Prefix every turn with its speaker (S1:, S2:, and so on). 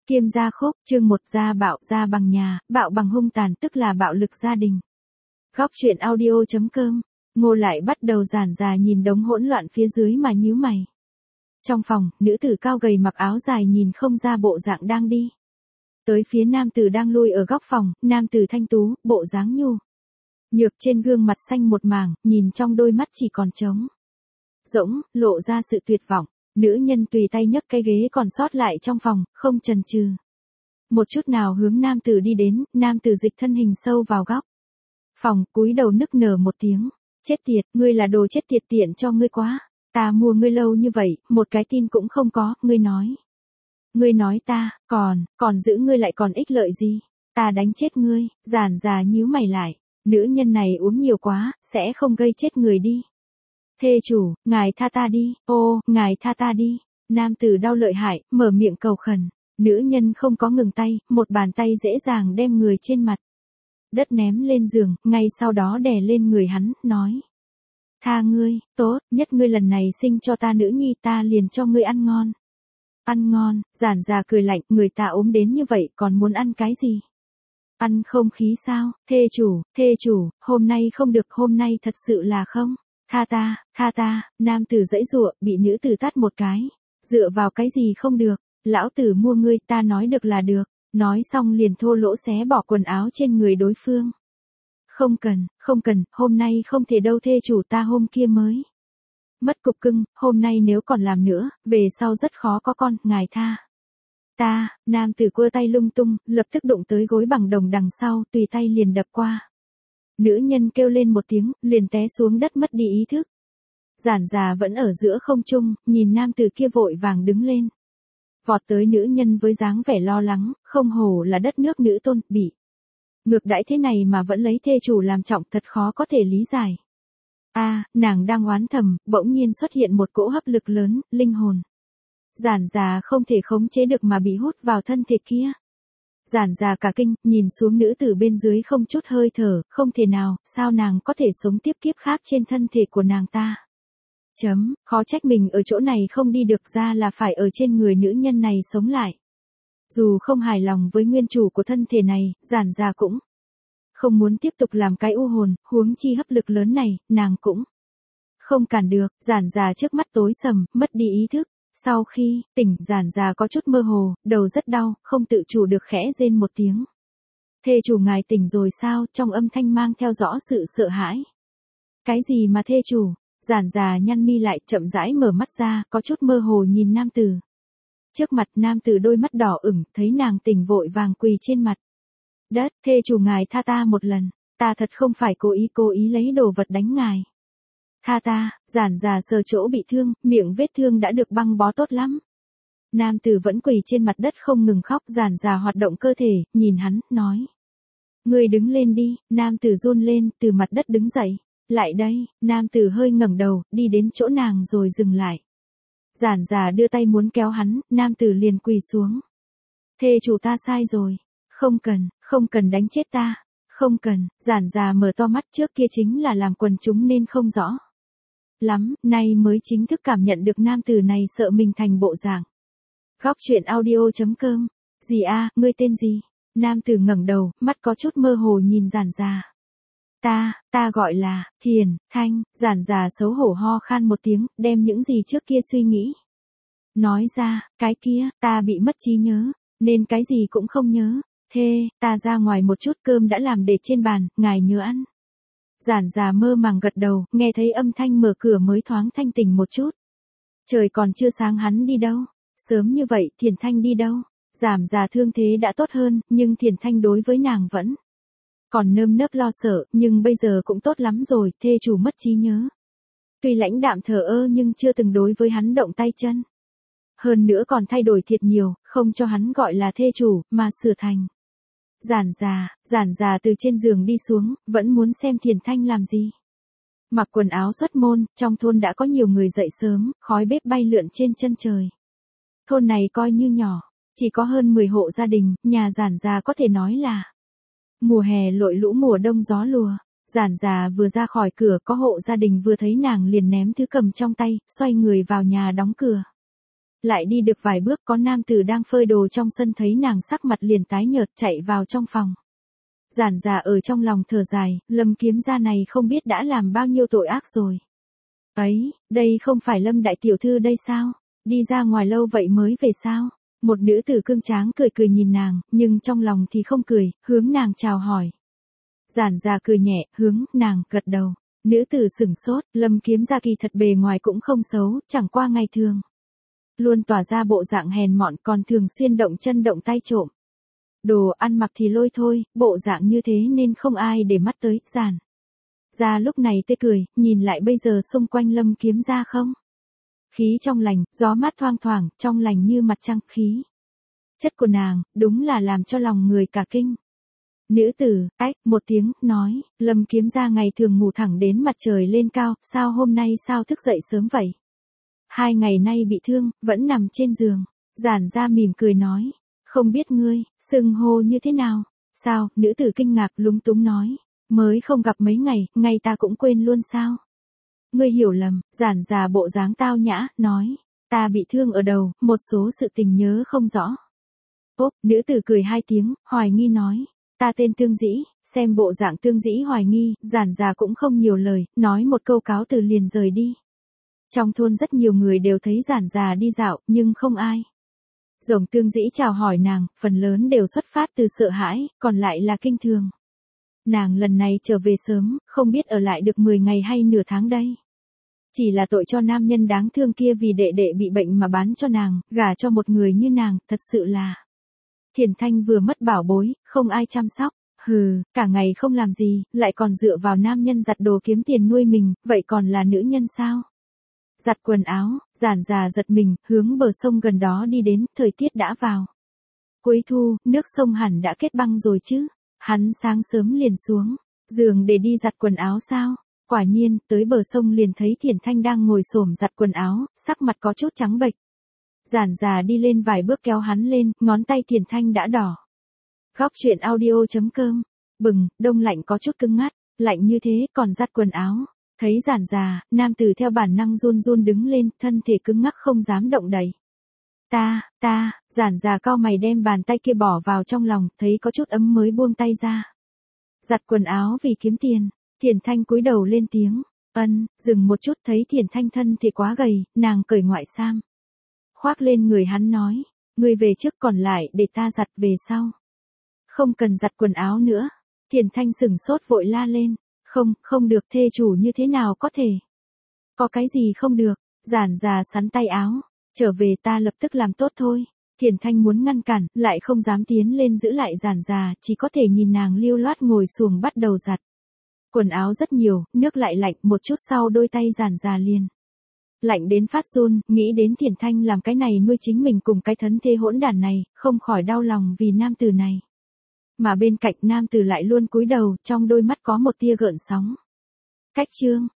S1: Kiêm gia khúc, chương 1 gia bằng nhà, bạo bằng hung tàn tức là bạo lực gia đình. Góc truyện audio.com, Ngô lại bắt đầu giản già nhìn đống hỗn loạn phía dưới mà nhíu mày. Trong phòng, nữ tử cao gầy mặc áo dài nhìn không ra bộ dạng đang đi. Tới phía nam tử đang lui ở góc phòng, nam tử thanh tú, bộ dáng nhu nhược trên gương mặt xanh một mảng, nhìn trong đôi mắt chỉ còn trống rỗng, lộ ra sự tuyệt vọng. Nữ nhân tùy tay nhấc cái ghế còn sót lại trong phòng, không chần chừ một chút nào hướng nam tử đi đến, nam tử dịch thân hình sâu vào góc phòng, cúi đầu nức nở một tiếng. Chết tiệt, ngươi là đồ chết tiệt, tiện cho ngươi quá. Ta mua ngươi lâu như vậy, một cái tin cũng không có, ngươi nói ta, còn giữ ngươi lại còn ích lợi gì? Ta đánh chết ngươi. Giản già nhíu mày lại, nữ nhân này uống nhiều quá, sẽ không gây chết người đi. Thê chủ, ngài tha ta đi, ô, ngài tha ta đi. Nam tử đau lợi hại, mở miệng cầu khẩn. Nữ nhân không có ngừng tay, một bàn tay dễ dàng đem người trên mặt đất ném lên giường, ngay sau đó đè lên người hắn, nói: tha ngươi, tốt, nhất ngươi lần này sinh cho ta nữ nhi, ta liền cho ngươi ăn ngon. Ăn ngon? Giản già cười lạnh, người ta ốm đến như vậy còn muốn ăn cái gì? Ăn không khí sao? Thê chủ, hôm nay không được, hôm nay thật sự là không. Tha ta. Nam tử giãy giụa, bị nữ tử tát một cái. Dựa vào cái gì không được? Lão tử mua ngươi, ta nói được là được. Nói xong liền thô lỗ xé bỏ quần áo trên người đối phương. Không cần, hôm nay không thể đâu thê chủ, ta hôm kia mới mất cục cưng, hôm nay nếu còn làm nữa, về sau rất khó có con, ngài tha ta. Nam tử quơ tay lung tung, lập tức đụng tới gối bằng đồng đằng sau, tùy tay liền đập qua. Nữ nhân kêu lên một tiếng, liền té xuống đất mất đi ý thức. Giản già vẫn ở giữa không trung, nhìn nam tử kia vội vàng đứng lên. Vọt tới nữ nhân với dáng vẻ lo lắng, không hổ là đất nước nữ tôn, bị ngược đãi thế này mà vẫn lấy thê chủ làm trọng, thật khó có thể lý giải. Nàng đang oán thầm, bỗng nhiên xuất hiện một cỗ hấp lực lớn, linh hồn giản già không thể khống chế được mà bị hút vào thân thể kia. Giản già cả kinh, nhìn xuống nữ tử bên dưới không chút hơi thở, không thể nào, sao nàng có thể sống tiếp kiếp khác trên thân thể của nàng ta. Khó trách mình ở chỗ này không đi được, ra là phải ở trên người nữ nhân này sống lại. Dù không hài lòng với nguyên chủ của thân thể này, giản già cũng không muốn tiếp tục làm cái u hồn, huống chi hấp lực lớn này, nàng cũng không cản được. Giản già trước mắt tối sầm, mất đi ý thức. Sau khi tỉnh, giản già có chút mơ hồ, đầu rất đau, không tự chủ được khẽ rên một tiếng. Thê chủ, ngài tỉnh rồi sao? Trong âm thanh mang theo rõ sự sợ hãi. Cái gì mà thê chủ? Giản già nhăn mi lại, chậm rãi mở mắt ra, có chút mơ hồ nhìn nam tử trước mặt. Nam tử đôi mắt đỏ ửng, thấy nàng tỉnh vội vàng quỳ trên mặt đất. Thê chủ, ngài tha ta một lần, ta thật không phải cố ý lấy đồ vật đánh ngài. Tha ta. Giản già sờ chỗ bị thương, miệng vết thương đã được băng bó tốt lắm. Nam tử vẫn quỳ trên mặt đất không ngừng khóc. Giản già hoạt động cơ thể, nhìn hắn, nói: ngươi đứng lên đi. Nam tử run lên, từ mặt đất đứng dậy. Lại đây. Nam tử hơi ngẩng đầu, đi đến chỗ nàng rồi dừng lại. Giản già đưa tay muốn kéo hắn, nam tử liền quỳ xuống. Thê chủ, ta sai rồi. Không cần đánh chết ta. Không cần. Giản già mở to mắt, trước kia chính là làm quần chúng nên không rõ lắm, nay mới chính thức cảm nhận được nam tử này sợ mình thành bộ dạng. Góc truyện audio.com. Gì ngươi tên gì? Nam tử ngẩng đầu, mắt có chút mơ hồ nhìn giản già. Ta gọi là Thiền Thanh. Giản già xấu hổ ho khan một tiếng, đem những gì trước kia suy nghĩ nói ra. Cái kia, ta bị mất trí nhớ, nên cái gì cũng không nhớ. Ta ra ngoài một chút, cơm đã làm để trên bàn, ngài nhớ ăn. Giản già mơ màng gật đầu, nghe thấy âm thanh mở cửa mới thoáng thanh tỉnh một chút. Trời còn chưa sáng hắn đi đâu? Sớm như vậy, Thiền Thanh đi đâu? Giản già thương thế đã tốt hơn, nhưng Thiền Thanh đối với nàng vẫn còn nơm nớp lo sợ, nhưng bây giờ cũng tốt lắm rồi. Thê chủ mất trí nhớ. Tuy lãnh đạm thờ ơ nhưng chưa từng đối với hắn động tay chân. Hơn nữa còn thay đổi thiệt nhiều, không cho hắn gọi là thê chủ, mà sửa thành giản già từ trên giường đi xuống, vẫn muốn xem Thiền Thanh làm gì. Mặc quần áo xuất môn, trong thôn đã có nhiều người dậy sớm, khói bếp bay lượn trên chân trời. Thôn này coi như nhỏ, chỉ có hơn 10 hộ gia đình, nhà giản già có thể nói là mùa hè lội lũ, mùa đông gió lùa. Giản già vừa ra khỏi cửa, có hộ gia đình vừa thấy nàng liền ném thứ cầm trong tay, xoay người vào nhà đóng cửa. Lại đi được vài bước có nam tử đang phơi đồ trong sân thấy nàng sắc mặt liền tái nhợt chạy vào trong phòng. Giản Già ở trong lòng thở dài, Lâm Kiếm Gia này không biết đã làm bao nhiêu tội ác rồi. Ấy, đây không phải Lâm đại tiểu thư đây sao? Đi ra ngoài lâu vậy mới về sao? Một nữ tử cương tráng cười cười nhìn nàng, nhưng trong lòng thì không cười, hướng nàng chào hỏi. Giản Già cười nhẹ, hướng nàng gật đầu. Nữ tử sửng sốt, Lâm Kiếm Gia kỳ thật bề ngoài cũng không xấu, chẳng qua ngày thường luôn tỏa ra bộ dạng hèn mọn, còn thường xuyên động chân động tay trộm. Đồ ăn mặc thì lôi thôi, bộ dạng như thế nên không ai để mắt tới. Giản Gia lúc này tươi cười, nhìn lại bây giờ xung quanh Lâm Kiếm Gia không? Khí trong lành, gió mát thoang thoảng, trong lành như mặt trăng. Khí chất của nàng, đúng là làm cho lòng người cả kinh. Nữ tử, ách, một tiếng, nói, Lâm Kiếm Gia ngày thường ngủ thẳng đến mặt trời lên cao, sao hôm nay sao thức dậy sớm vậy? 2 ngày nay bị thương, vẫn nằm trên giường. Giản Gia mỉm cười nói, không biết ngươi, xưng hô như thế nào? Sao? Nữ tử kinh ngạc lúng túng nói, mới không gặp mấy ngày, ngay ta cũng quên luôn sao? Ngươi hiểu lầm. Giản Già bộ dáng tao nhã, nói, ta bị thương ở đầu, một số sự tình nhớ không rõ. Ốp, nữ tử cười 2 tiếng, hoài nghi nói, ta tên Tương Dĩ. Xem bộ dạng Tương Dĩ hoài nghi, Giản Già cũng không nhiều lời, nói một câu cáo từ liền rời đi. Trong thôn rất nhiều người đều thấy Giản Già đi dạo, nhưng không ai rồng Tương Dĩ chào hỏi nàng, phần lớn đều xuất phát từ sợ hãi, còn lại là kinh thường. Nàng lần này trở về sớm, không biết ở lại được 10 ngày hay nửa tháng đây. Chỉ là tội cho nam nhân đáng thương kia vì đệ đệ bị bệnh mà bán cho nàng, gả cho một người như nàng, thật sự là. Thiền Thanh vừa mất bảo bối, không ai chăm sóc. Hừ, cả ngày không làm gì, lại còn dựa vào nam nhân giặt đồ kiếm tiền nuôi mình, vậy còn là nữ nhân sao? Giặt quần áo, Giản Già giật mình, hướng bờ sông gần đó đi đến, thời tiết đã vào cuối thu, nước sông hẳn đã kết băng rồi chứ. Hắn sáng sớm liền xuống giường để đi giặt quần áo sao? Quả nhiên, tới bờ sông liền thấy Thiền Thanh đang ngồi xổm giặt quần áo, sắc mặt có chút trắng bệch. Giản Già đi lên vài bước kéo hắn lên, ngón tay Thiền Thanh đã đỏ. Góc truyện audio.com. Bừng, đông lạnh có chút cứng ngắt, lạnh như thế còn giặt quần áo. Thấy Giản Già, nam tử theo bản năng run run đứng lên, thân thể cứng ngắc không dám động đậy. Giản Già cau mày đem bàn tay kia bỏ vào trong lòng, thấy có chút ấm mới buông tay ra. Giặt quần áo vì kiếm tiền. Thiền Thanh cúi đầu lên tiếng, dừng một chút thấy Thiền Thanh thân thì quá gầy, nàng cởi ngoại sam. Khoác lên người hắn nói, ngươi về trước còn lại để ta giặt về sau. Không cần giặt quần áo nữa. Thiền Thanh sửng sốt vội la lên, không được, thê chủ như thế nào có thể? Có cái gì không được? Giản Già sắn tay áo, trở về ta lập tức làm tốt thôi. Thiền Thanh muốn ngăn cản, lại không dám tiến lên giữ lại Giản Già, chỉ có thể nhìn nàng lưu loát ngồi xuồng bắt đầu giặt. Quần áo rất nhiều, nước lại lạnh, một chút sau đôi tay Giản Già liền lạnh đến phát run, nghĩ đến Thiền Thanh làm cái này nuôi chính mình cùng cái thân thê hỗn đản này, không khỏi đau lòng vì nam tử này. Mà bên cạnh nam tử lại luôn cúi đầu, trong đôi mắt có một tia gợn sóng. Cách chương